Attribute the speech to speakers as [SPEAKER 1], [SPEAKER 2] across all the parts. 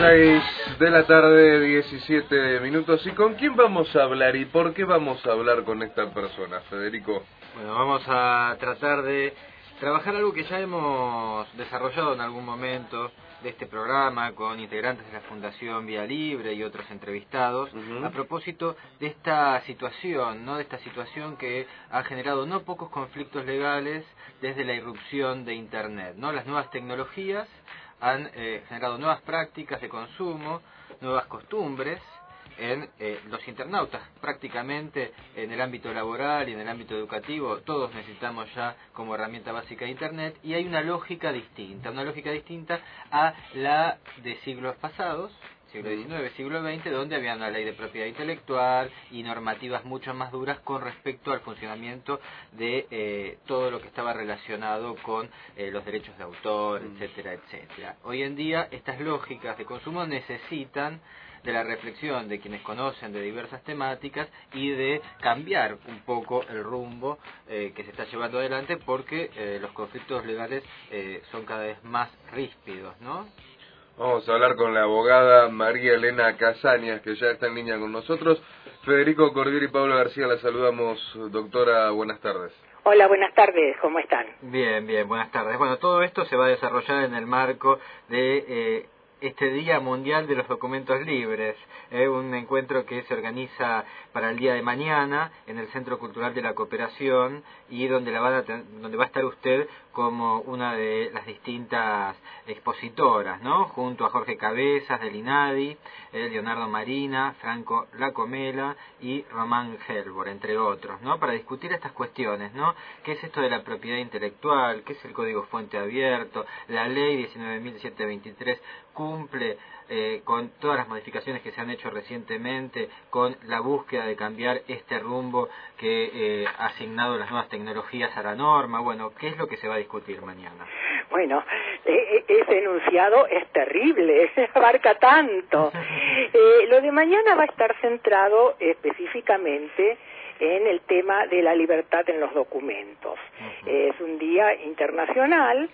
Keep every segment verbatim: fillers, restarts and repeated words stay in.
[SPEAKER 1] seis de la tarde, diecisiete minutos. ¿Y con quién vamos a hablar y por qué vamos a hablar con esta persona, Federico?
[SPEAKER 2] Bueno, vamos a tratar de trabajar algo que ya hemos desarrollado en algún momento de este programa con integrantes de la Fundación Vía Libre y otros entrevistados, uh-huh. a propósito de esta situación, ¿no? De esta situación que ha generado no pocos conflictos legales desde la irrupción de Internet, ¿no? Las nuevas tecnologías han eh, generado nuevas prácticas de consumo, nuevas costumbres en eh, los internautas. Prácticamente en el ámbito laboral y en el ámbito educativo todos necesitamos ya como herramienta básica de Internet, y hay una lógica distinta, una lógica distinta a la de siglos pasados, siglo diecinueve, siglo veinte, donde había una ley de propiedad intelectual y normativas mucho más duras con respecto al funcionamiento de eh, todo lo que estaba relacionado con eh, los derechos de autor, etcétera, etcétera. Hoy en día estas lógicas de consumo necesitan de la reflexión de quienes conocen de diversas temáticas y de cambiar un poco el rumbo eh, que se está llevando adelante, porque eh, los conflictos legales eh, son cada vez más ríspidos, ¿no?
[SPEAKER 1] Vamos a hablar con la abogada María Elena Casañas, que ya está en línea con nosotros. Federico Cordier y Pablo García, la saludamos. Doctora, buenas tardes.
[SPEAKER 3] Hola, buenas tardes, ¿cómo están?
[SPEAKER 2] Bien, bien, buenas tardes. Bueno, todo esto se va a desarrollar en el marco de eh, este Día Mundial de los Documentos Libres, eh, un encuentro que se organiza para el día de mañana en el Centro Cultural de la Cooperación, y donde, la va, a donde va a estar usted como una de las distintas expositoras, ¿no? Junto a Jorge Cabezas del INADI, eh, Leonardo Marina, Franco Lacomela y Román Helbor, entre otros, ¿no? Para discutir estas cuestiones, ¿no? ¿Qué es esto de la propiedad intelectual? ¿Qué es el Código Fuente Abierto? La Ley diecinueve mil setecientos veintitrés cumple eh, con todas las modificaciones que se han hecho recientemente, con la búsqueda de cambiar este rumbo que eh, ha asignado las nuevas tecnologías a la norma. Bueno, ¿qué es lo que se va a discutir mañana?
[SPEAKER 3] Bueno, eh, ese enunciado es terrible, abarca tanto. Eh, lo de mañana va a estar centrado específicamente en el tema de la libertad en los documentos. Uh-huh. Eh, es un día internacional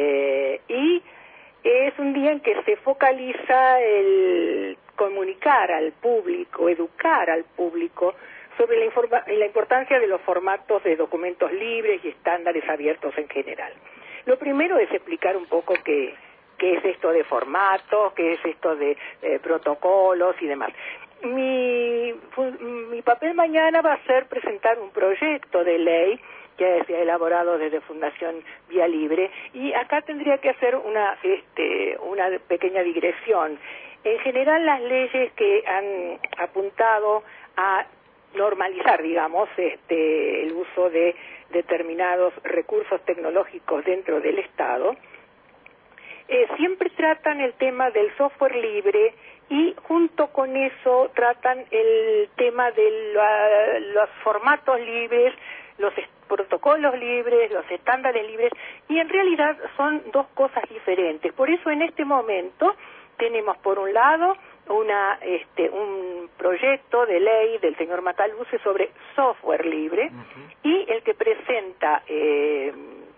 [SPEAKER 3] eh, y es un día en que se focaliza el comunicar al público, educar al público sobre la, informa- la importancia de los formatos de documentos libres y estándares abiertos en general. Lo primero es explicar un poco qué, qué es esto de formatos, qué es esto de eh, protocolos y demás. Mi, mi papel mañana va a ser presentar un proyecto de ley que se ha elaborado desde Fundación Vía Libre, y acá tendría que hacer una, este, una pequeña digresión. En general, las leyes que han apuntado a normalizar, digamos, este, el uso de determinados recursos tecnológicos dentro del Estado, eh, siempre tratan el tema del software libre, y junto con eso tratan el tema de la, los formatos libres, los protocolos libres, los estándares libres, y en realidad son dos cosas diferentes. Por eso en este momento tenemos por un lado una este un proyecto de ley del señor Macaluce sobre software libre, uh-huh. y el que presenta eh,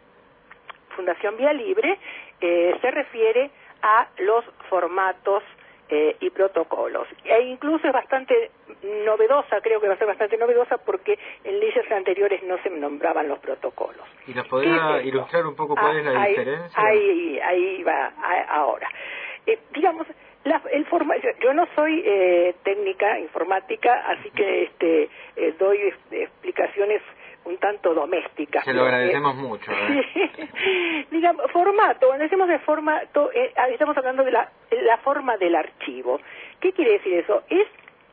[SPEAKER 3] Fundación Vía Libre eh, se refiere a los formatos Eh, y protocolos. E incluso es bastante novedosa, creo que va a ser bastante novedosa, porque en leyes anteriores no se nombraban los protocolos.
[SPEAKER 2] ¿Y nos podría ilustrar un poco cuál ah, es la
[SPEAKER 3] ahí,
[SPEAKER 2] diferencia?
[SPEAKER 3] Ahí, ahí va, a, ahora. Eh, digamos, la, el forma, yo, yo no soy eh, técnica informática, así que este eh, doy este, explicaciones un tanto domésticas.
[SPEAKER 2] Se lo agradecemos eh, mucho. ¿eh?
[SPEAKER 3] Digamos, formato, cuando decimos de formato, eh, estamos hablando de la, la forma del archivo. ¿Qué quiere decir eso? Es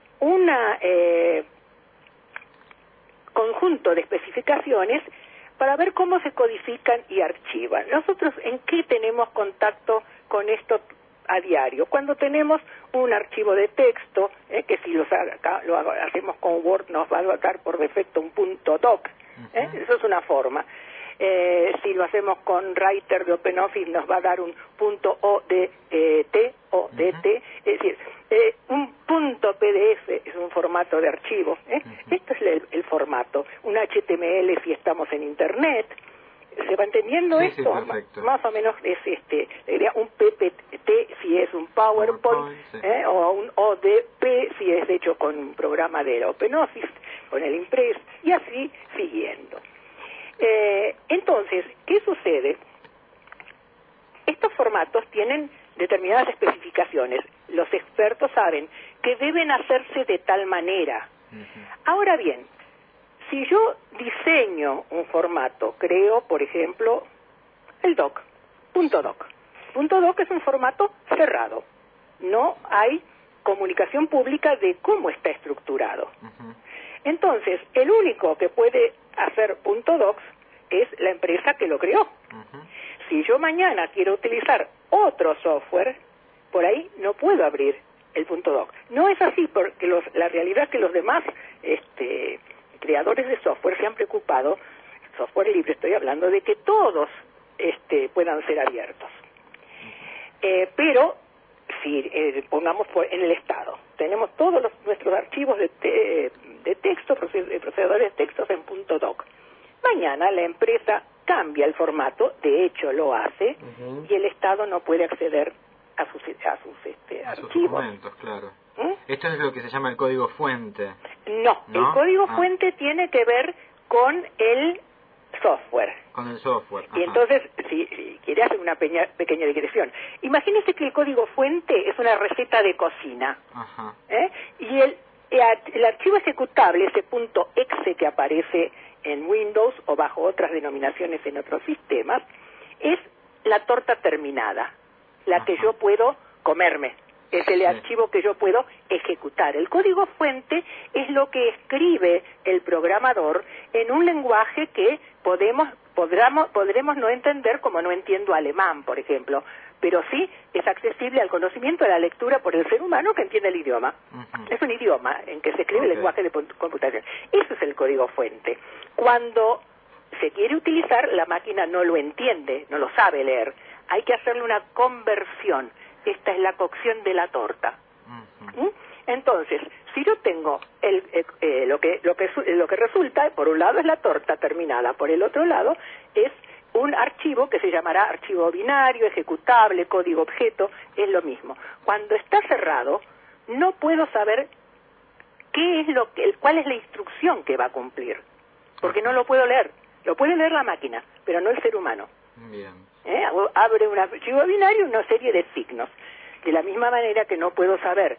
[SPEAKER 3] una eh, conjunto de especificaciones para ver cómo se codifican y archivan. Nosotros, ¿en qué tenemos contacto con esto a diario? Cuando tenemos un archivo de texto, eh, que si lo, saca, lo hacemos con Word nos va a dar por defecto un punto doc, ¿eh? Eso es una forma. Eh, si lo hacemos con Writer de OpenOffice nos va a dar un punto O D T, O D T, es decir, eh, un punto P D F es un formato de archivo, ¿eh? Esto es el, el formato. Un H T M L si estamos en Internet, ¿Se va entendiendo
[SPEAKER 2] sí,
[SPEAKER 3] esto?
[SPEAKER 2] Sí, perfecto.
[SPEAKER 3] Más o menos es este, sería un P P T si es un PowerPoint,
[SPEAKER 2] PowerPoint sí.
[SPEAKER 3] ¿eh? O un O D P si es hecho con un programa de OpenOffice, con el Impress, y así siguiendo. Eh, entonces, ¿qué sucede? Estos formatos tienen determinadas especificaciones. Los expertos saben que deben hacerse de tal manera. Uh-huh. Ahora bien, si yo diseño un formato, creo, por ejemplo, el doc, punto doc. Punto doc es un formato cerrado. No hay comunicación pública de cómo está estructurado. Uh-huh. Entonces, el único que puede hacer punto docs es la empresa que lo creó. Uh-huh. Si yo mañana quiero utilizar otro software, por ahí no puedo abrir el punto doc. No es así, porque los, la realidad es que los demás este, creadores de software se han preocupado, software libre estoy hablando, de que todos este, puedan ser abiertos. Eh, pero, si eh, pongamos por, en el Estado, tenemos todos los, nuestros archivos de, te, de texto, procesadores de textos en punto doc. Mañana la empresa cambia el formato, de hecho lo hace, uh-huh. y el Estado no puede acceder a sus, a sus este,
[SPEAKER 2] a sus
[SPEAKER 3] archivos.
[SPEAKER 2] documentos, claro.
[SPEAKER 3] ¿Mm?
[SPEAKER 2] Esto es lo que se llama el código fuente.
[SPEAKER 3] No,
[SPEAKER 2] ¿No?
[SPEAKER 3] el código
[SPEAKER 2] ah.
[SPEAKER 3] fuente tiene que ver con el software.
[SPEAKER 2] Con el software. Ajá.
[SPEAKER 3] Y entonces, si, si quiere hacer una peña, pequeña digresión, imagínese que el código fuente es una receta de cocina.
[SPEAKER 2] Ajá.
[SPEAKER 3] ¿Eh? Y el, el archivo ejecutable, ese punto exe que aparece en Windows o bajo otras denominaciones en otros sistemas, es la torta terminada, la Ajá. que yo puedo comerme. Es el sí. archivo que yo puedo ejecutar. El código fuente es lo que escribe el programador en un lenguaje que podemos, podremos, podremos no entender, como no entiendo alemán, por ejemplo, pero sí es accesible al conocimiento de la lectura por el ser humano que entiende el idioma. Uh-huh. Es un idioma en que se escribe okay. el lenguaje de computación. Eso es el código fuente. Cuando se quiere utilizar, la máquina no lo entiende, no lo sabe leer. Hay que hacerle una conversión. Esta es la cocción de la torta. Uh-huh. ¿Mm? Entonces, si yo tengo el, eh, eh, lo que lo que lo que resulta, por un lado es la torta terminada, por el otro lado es un archivo que se llamará archivo binario, ejecutable, código objeto, es lo mismo. Cuando está cerrado, no puedo saber qué es lo que, cuál es la instrucción que va a cumplir, porque no lo puedo leer. Lo puede leer la máquina, pero no el ser humano.
[SPEAKER 2] Bien.
[SPEAKER 3] ¿Eh? Abre un archivo binario, una serie de signos. De la misma manera que no puedo saber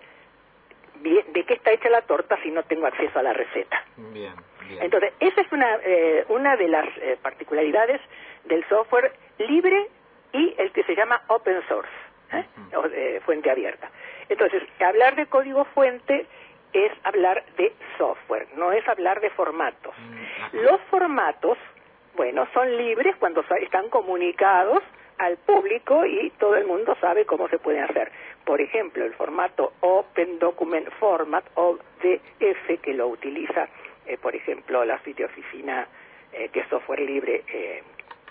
[SPEAKER 3] bien de qué está hecha la torta si no tengo acceso a la receta.
[SPEAKER 2] Bien, bien.
[SPEAKER 3] Entonces, esa es una, eh, una de las eh, particularidades del software libre y el que se llama open source, ¿eh? Uh-huh. o, eh, fuente abierta. Entonces, hablar de código fuente es hablar de software, no es hablar de formatos. Uh-huh. Los formatos, bueno, son libres cuando están comunicados al público y todo el mundo sabe cómo se pueden hacer. Por ejemplo, el formato Open Document Format, O D F, que lo utiliza, eh, por ejemplo, la suite de oficina, eh, que es software libre, eh,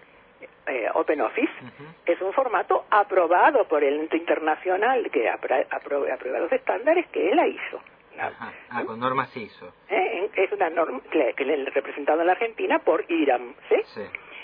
[SPEAKER 3] eh, OpenOffice, uh-huh. es un formato aprobado por el ente internacional que aprueba, aprueba los estándares que él hizo.
[SPEAKER 2] Ajá. Ah, con normas I S O.
[SPEAKER 3] ¿Eh? Es una norma que, que le representado en la Argentina por IRAM, ¿sí?
[SPEAKER 2] Sí.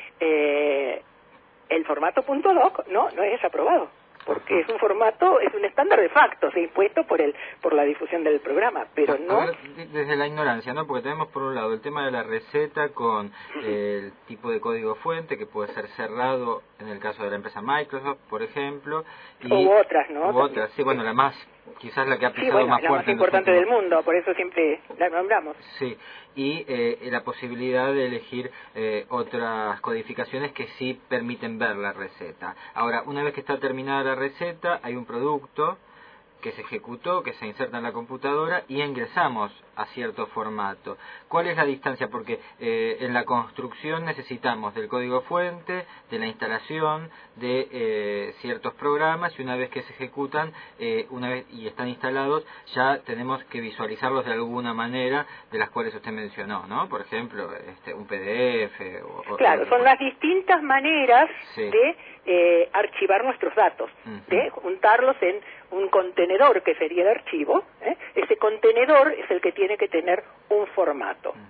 [SPEAKER 3] Eh, el formato .doc no, no es aprobado, porque es un formato, es un estándar de facto, se ha impuesto por el por la difusión del programa, pero
[SPEAKER 2] a,
[SPEAKER 3] no...
[SPEAKER 2] A ver, desde la ignorancia, ¿no? Porque tenemos por un lado el tema de la receta con eh, el tipo de código fuente que puede ser cerrado en el caso de la empresa Microsoft, por ejemplo. Y,
[SPEAKER 3] u otras, ¿no?
[SPEAKER 2] U otras, sí, bueno, la más, quizás la que ha pisado
[SPEAKER 3] sí, bueno,
[SPEAKER 2] más
[SPEAKER 3] la
[SPEAKER 2] fuerte.
[SPEAKER 3] más importante del mundo, por eso siempre la nombramos.
[SPEAKER 2] Sí, y eh, la posibilidad de elegir eh, otras codificaciones que sí permiten ver la receta. Ahora, una vez que está terminada la receta, hay un producto que se ejecutó, que se inserta en la computadora y ingresamos a cierto formato. ¿Cuál es la distancia? Porque eh, en la construcción necesitamos del código fuente, de la instalación de eh, ciertos programas y una vez que se ejecutan eh, una vez y están instalados ya tenemos que visualizarlos de alguna manera de las cuales usted mencionó, ¿no? Por ejemplo, este, un P D F. O,
[SPEAKER 3] claro,
[SPEAKER 2] o,
[SPEAKER 3] son las distintas maneras sí. de eh, archivar nuestros datos, uh-huh. de juntarlos en un contenedor que sería el archivo. ¿eh? Ese contenedor es el que tiene que tener un formato. Uh-huh.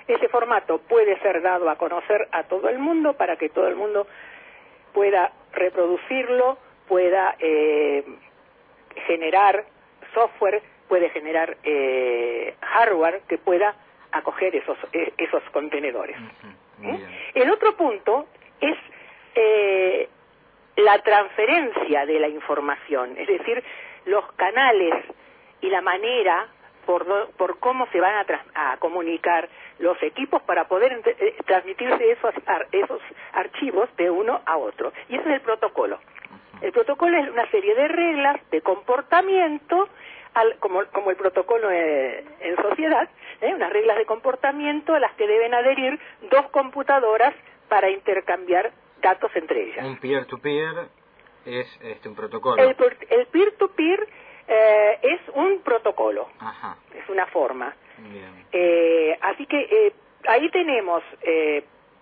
[SPEAKER 3] Ese formato puede ser dado a conocer a todo el mundo para que todo el mundo pueda reproducirlo, pueda eh, generar software, puede generar eh, hardware que pueda acoger esos eh, esos contenedores.
[SPEAKER 2] Uh-huh.
[SPEAKER 3] ¿Eh? El otro punto es eh, la transferencia de la información, es decir, los canales y la manera por, do, por cómo se van a, tras, a comunicar los equipos para poder eh, transmitirse esos, ar, esos archivos de uno a otro. Y ese es el protocolo. El protocolo es una serie de reglas de comportamiento, al, como, como el protocolo eh, en sociedad, ¿eh? unas reglas de comportamiento a las que deben adherir dos computadoras para intercambiar datos entre ellas.
[SPEAKER 2] Un peer-to-peer es este, un protocolo.
[SPEAKER 3] El, el peer-to-peer eh, es un protocolo,
[SPEAKER 2] Ajá.
[SPEAKER 3] es una forma.
[SPEAKER 2] Bien.
[SPEAKER 3] Eh, así que eh, ahí tenemos, eh,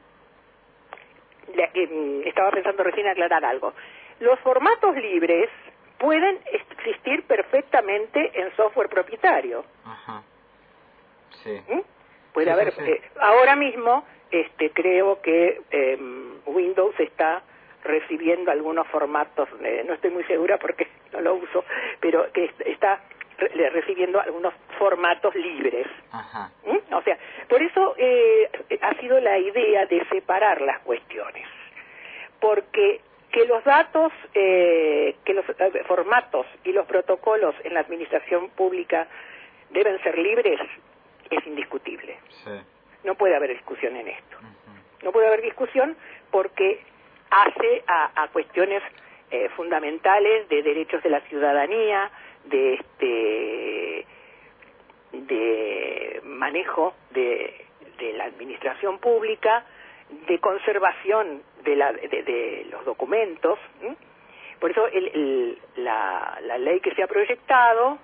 [SPEAKER 3] la, eh, estaba pensando recién aclarar algo, los formatos libres pueden existir perfectamente en software propietario.
[SPEAKER 2] Ajá. Sí.
[SPEAKER 3] ¿Mm? Puede
[SPEAKER 2] sí,
[SPEAKER 3] haber,
[SPEAKER 2] sí, sí.
[SPEAKER 3] Eh, ahora mismo este, creo que eh, Windows está recibiendo algunos formatos, eh, no estoy muy segura porque no lo uso, pero que está re recibiendo algunos formatos libres.
[SPEAKER 2] Ajá.
[SPEAKER 3] ¿Mm? O sea, por eso eh, ha sido la idea de separar las cuestiones, porque que los datos, eh, que los eh, formatos y los protocolos en la administración pública deben ser libres es indiscutible.
[SPEAKER 2] Sí.
[SPEAKER 3] No puede haber discusión en esto.
[SPEAKER 2] Uh-huh.
[SPEAKER 3] No puede haber discusión porque hace a, a cuestiones eh, fundamentales de derechos de la ciudadanía, de este de manejo de, de la administración pública, de conservación de, la, de, de los documentos. ¿sí? Por eso el, el, la, la ley que se ha proyectado,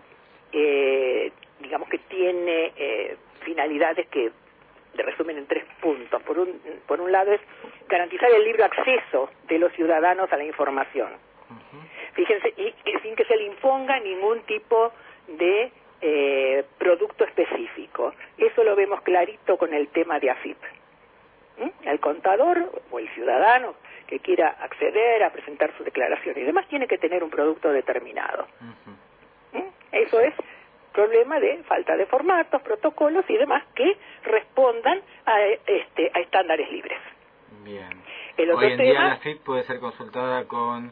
[SPEAKER 3] eh, digamos que tiene eh, finalidades que se resumen en tres puntos. Por un, por un lado es garantizar el libre acceso de los ciudadanos a la información. Uh-huh. Fíjense, y, y sin que se le imponga ningún tipo de eh, producto específico. Eso lo vemos clarito con el tema de A F I P. ¿Mm? El contador o el ciudadano que quiera acceder a presentar su declaración y demás tiene que tener un producto determinado. Uh-huh. ¿Mm? Eso es problema de falta de formatos, protocolos y demás que respondan a, este, a estándares libres.
[SPEAKER 2] Bien.
[SPEAKER 3] El otro
[SPEAKER 2] Hoy en
[SPEAKER 3] tema,
[SPEAKER 2] día la F I P puede ser consultada con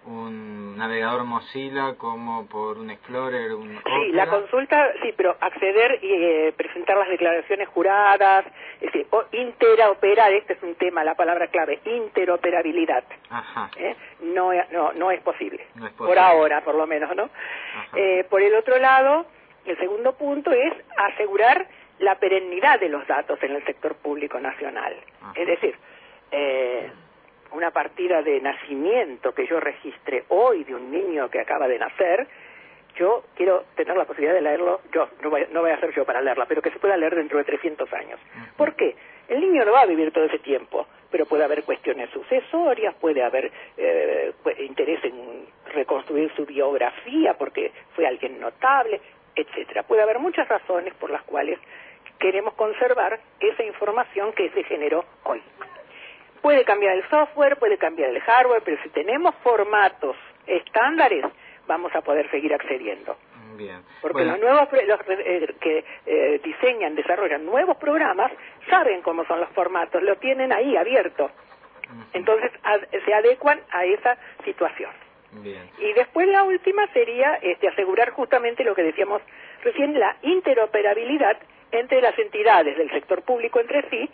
[SPEAKER 2] un navegador Mozilla como por un Explorer, un Opera.
[SPEAKER 3] Sí, la consulta, sí, pero acceder y eh, presentar las declaraciones juradas, es decir, o interoperar, este es un tema, la palabra clave, interoperabilidad.
[SPEAKER 2] Ajá.
[SPEAKER 3] ¿Eh? No, no, no es posible,
[SPEAKER 2] no es posible,
[SPEAKER 3] por ahora por lo menos, ¿no? Eh, por el otro lado, el segundo punto es asegurar la perennidad de los datos en el sector público nacional. Ajá. Es decir, eh, una partida de nacimiento que yo registre hoy de un niño que acaba de nacer, yo quiero tener la posibilidad de leerlo, yo no voy, no voy a ser yo para leerla, pero que se pueda leer dentro de trescientos años. Uh-huh. ¿Por qué? El niño no va a vivir todo ese tiempo, pero puede haber cuestiones sucesorias, puede haber eh, interés en reconstruir su biografía porque fue alguien notable, etcétera. Puede haber muchas razones por las cuales queremos conservar esa información que se generó hoy. Puede cambiar el software, puede cambiar el hardware, pero si tenemos formatos estándares, vamos a poder seguir accediendo.
[SPEAKER 2] Bien.
[SPEAKER 3] Porque
[SPEAKER 2] bueno.
[SPEAKER 3] los nuevos los eh, que eh, diseñan, desarrollan nuevos programas, saben cómo son los formatos, lo tienen ahí abierto. Uh-huh. Entonces ad, se adecuan a esa situación.
[SPEAKER 2] Bien.
[SPEAKER 3] Y después la última sería este, asegurar justamente lo que decíamos recién, la interoperabilidad entre las entidades del sector público entre sí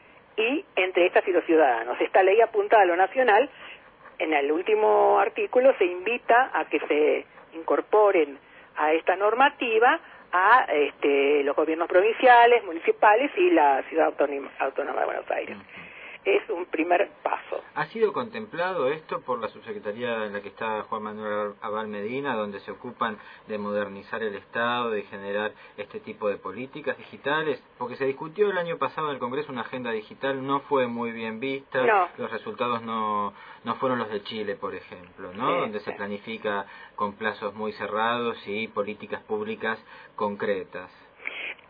[SPEAKER 3] y entre estas y los ciudadanos. Esta ley apunta a lo nacional. En el último artículo se invita a que se incorporen a esta normativa a este, los gobiernos provinciales, municipales y la Ciudad Autónoma, Autónoma de Buenos Aires. Uh-huh. Es un primer paso.
[SPEAKER 2] ¿Ha sido contemplado esto por la subsecretaría en la que está Juan Manuel Abal Medina, donde se ocupan de modernizar el Estado, de generar este tipo de políticas digitales? Porque se discutió el año pasado en el Congreso una agenda digital, no fue muy bien vista,
[SPEAKER 3] no.
[SPEAKER 2] Los resultados no no fueron los de Chile, por ejemplo, ¿no? Sí, donde sí. se planifica con plazos muy cerrados y políticas públicas concretas.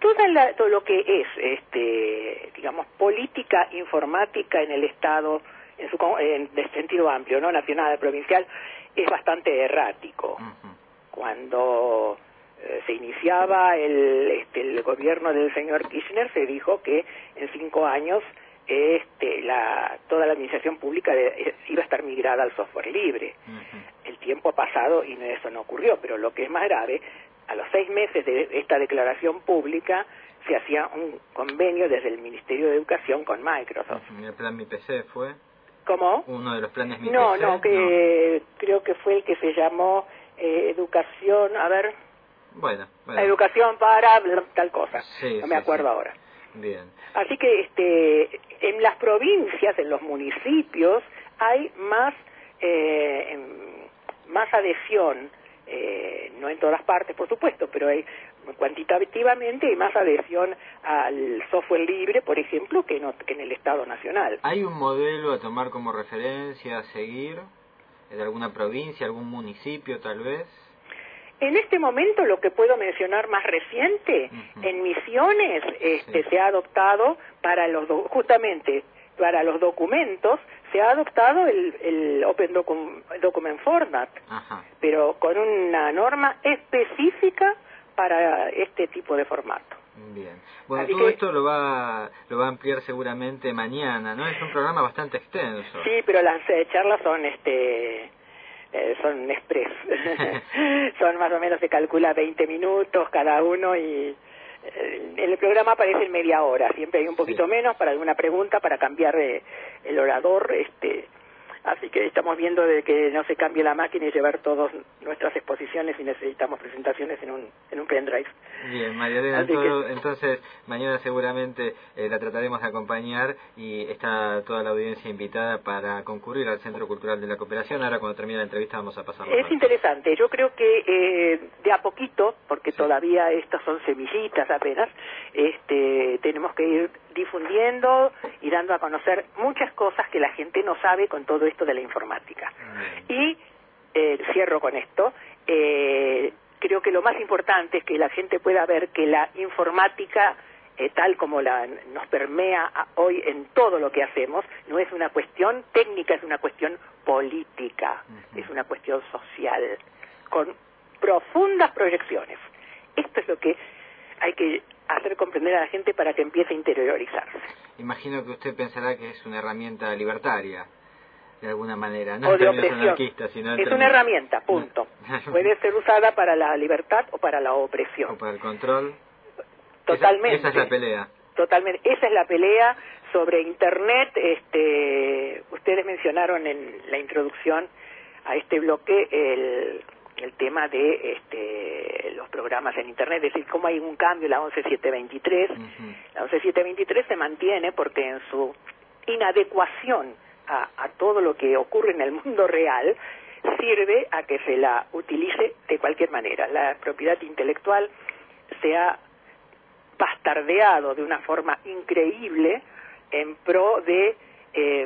[SPEAKER 3] toda la, todo lo que es, este, digamos, política informática en el Estado, en su en, de sentido amplio, no nacional, provincial, es bastante errático. Uh-huh. Cuando eh, se iniciaba el, este, el gobierno del señor Kirchner, se dijo que en cinco años este, la, toda la administración pública de, iba a estar migrada al software libre. Uh-huh. El tiempo ha pasado y eso no ocurrió, pero lo que es más grave, a los seis meses de esta declaración pública se hacía un convenio desde el Ministerio de Educación con Microsoft.
[SPEAKER 2] ¿El plan Mi P C fue?
[SPEAKER 3] ¿Cómo?
[SPEAKER 2] Uno de los planes Mi
[SPEAKER 3] no,
[SPEAKER 2] P C.
[SPEAKER 3] No, que no. Creo que fue el que se llamó eh, Educación, a ver...
[SPEAKER 2] Bueno, bueno.
[SPEAKER 3] Educación para tal cosa,
[SPEAKER 2] sí,
[SPEAKER 3] no me
[SPEAKER 2] sí,
[SPEAKER 3] acuerdo
[SPEAKER 2] sí.
[SPEAKER 3] ahora.
[SPEAKER 2] Bien.
[SPEAKER 3] Así que este, en las provincias, en los municipios, hay más, eh, más adhesión, eh, no en todas partes, por supuesto, pero hay cuantitativamente hay más adhesión al software libre, por ejemplo, que, no, que en el Estado Nacional.
[SPEAKER 2] ¿Hay un modelo a tomar como referencia, a seguir, de alguna provincia, algún municipio tal vez?
[SPEAKER 3] En este momento lo que puedo mencionar más reciente, uh-huh. en Misiones este, sí. se ha adoptado para los do, justamente para los documentos se ha adoptado el, el Open Docu, Document Format, uh-huh. pero con una norma específica para este tipo de formato.
[SPEAKER 2] Bien. Bueno,
[SPEAKER 3] Así
[SPEAKER 2] todo
[SPEAKER 3] que,
[SPEAKER 2] esto lo va lo va a ampliar seguramente mañana, ¿no? Es un programa bastante extenso.
[SPEAKER 3] Sí, pero las eh, charlas son este Eh, son express, son más o menos, se calcula veinte minutos cada uno y eh, en el programa aparece en media hora, siempre hay un poquito sí. menos para alguna pregunta, para cambiar eh, el orador, este, así que estamos viendo de que no se cambie la máquina y llevar todas nuestras exposiciones y necesitamos presentaciones en un en un pendrive.
[SPEAKER 2] Bien, María Elena, todo, que... entonces mañana seguramente eh, la trataremos de acompañar y está toda la audiencia invitada para concurrir al Centro Cultural de la Cooperación. Ahora cuando termine la entrevista vamos a pasar.
[SPEAKER 3] Es interesante, yo creo que eh, de a poquito, porque sí. todavía estas son semillitas apenas, este, tenemos que ir difundiendo y dando a conocer muchas cosas que la gente no sabe con todo esto de la informática. Mm. Y eh, cierro con esto, eh, creo que lo más importante es que la gente pueda ver que la informática, eh, tal como la nos permea a, hoy en todo lo que hacemos, no es una cuestión técnica, es una cuestión política, uh-huh. es una cuestión social, con profundas proyecciones. Esto es lo que hay que hacer comprender a la gente para que empiece a interiorizarse.
[SPEAKER 2] Imagino que usted pensará que es una herramienta libertaria, de alguna manera, no
[SPEAKER 3] o
[SPEAKER 2] en
[SPEAKER 3] de
[SPEAKER 2] términos
[SPEAKER 3] opresión.
[SPEAKER 2] anarquistas, sino en
[SPEAKER 3] es
[SPEAKER 2] términos...
[SPEAKER 3] una herramienta, punto. Puede ser usada para la libertad o para la opresión.
[SPEAKER 2] O para el control.
[SPEAKER 3] Totalmente.
[SPEAKER 2] Esa, esa es la pelea.
[SPEAKER 3] Totalmente. Esa es la pelea sobre Internet. Este, ustedes mencionaron en la introducción a este bloque el, el tema de este, los programas en Internet, es decir, cómo hay un cambio, la once siete veintitrés. Uh-huh. La once siete veintitrés se mantiene porque en su inadecuación A, a todo lo que ocurre en el mundo real, sirve a que se la utilice de cualquier manera. La propiedad intelectual se ha bastardeado de una forma increíble en pro de eh,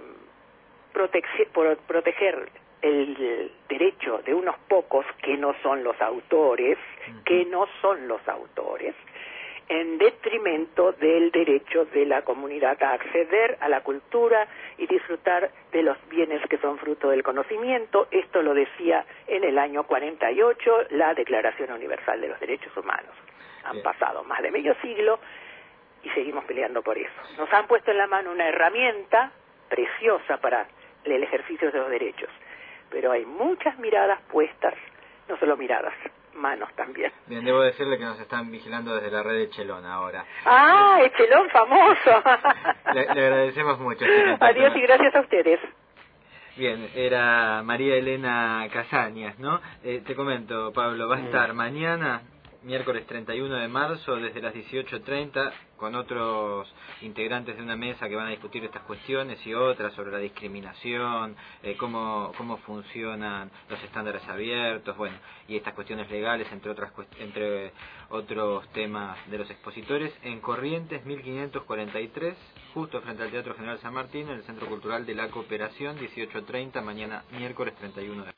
[SPEAKER 3] protege, por, proteger el derecho de unos pocos que no son los autores, que no son los autores, en detrimento del derecho de la comunidad a acceder a la cultura y disfrutar de los bienes que son fruto del conocimiento. Esto lo decía en el año cuarenta y ocho la Declaración Universal de los Derechos Humanos. Han Bien. pasado más de medio siglo y seguimos peleando por eso. Nos han puesto en la mano una herramienta preciosa para el ejercicio de los derechos, pero hay muchas miradas puestas, no solo miradas, manos también.
[SPEAKER 2] Bien, debo decirle que nos están vigilando desde la red de Echelon ahora.
[SPEAKER 3] ¡Ah, Echelon famoso!
[SPEAKER 2] le, le agradecemos mucho.
[SPEAKER 3] Adiós y gracias a ustedes.
[SPEAKER 2] Bien, era María Elena Casañas, ¿no? Eh, te comento, Pablo, va a estar mañana, miércoles treinta y uno de marzo, desde las dieciocho treinta, con otros integrantes de una mesa que van a discutir estas cuestiones y otras sobre la discriminación, eh, cómo cómo funcionan los estándares abiertos, bueno, y estas cuestiones legales, entre otras entre otros temas de los expositores, en Corrientes mil quinientos cuarenta y tres, justo frente al Teatro General San Martín, en el Centro Cultural de la Cooperación, dieciocho treinta, mañana miércoles treinta y uno de marzo.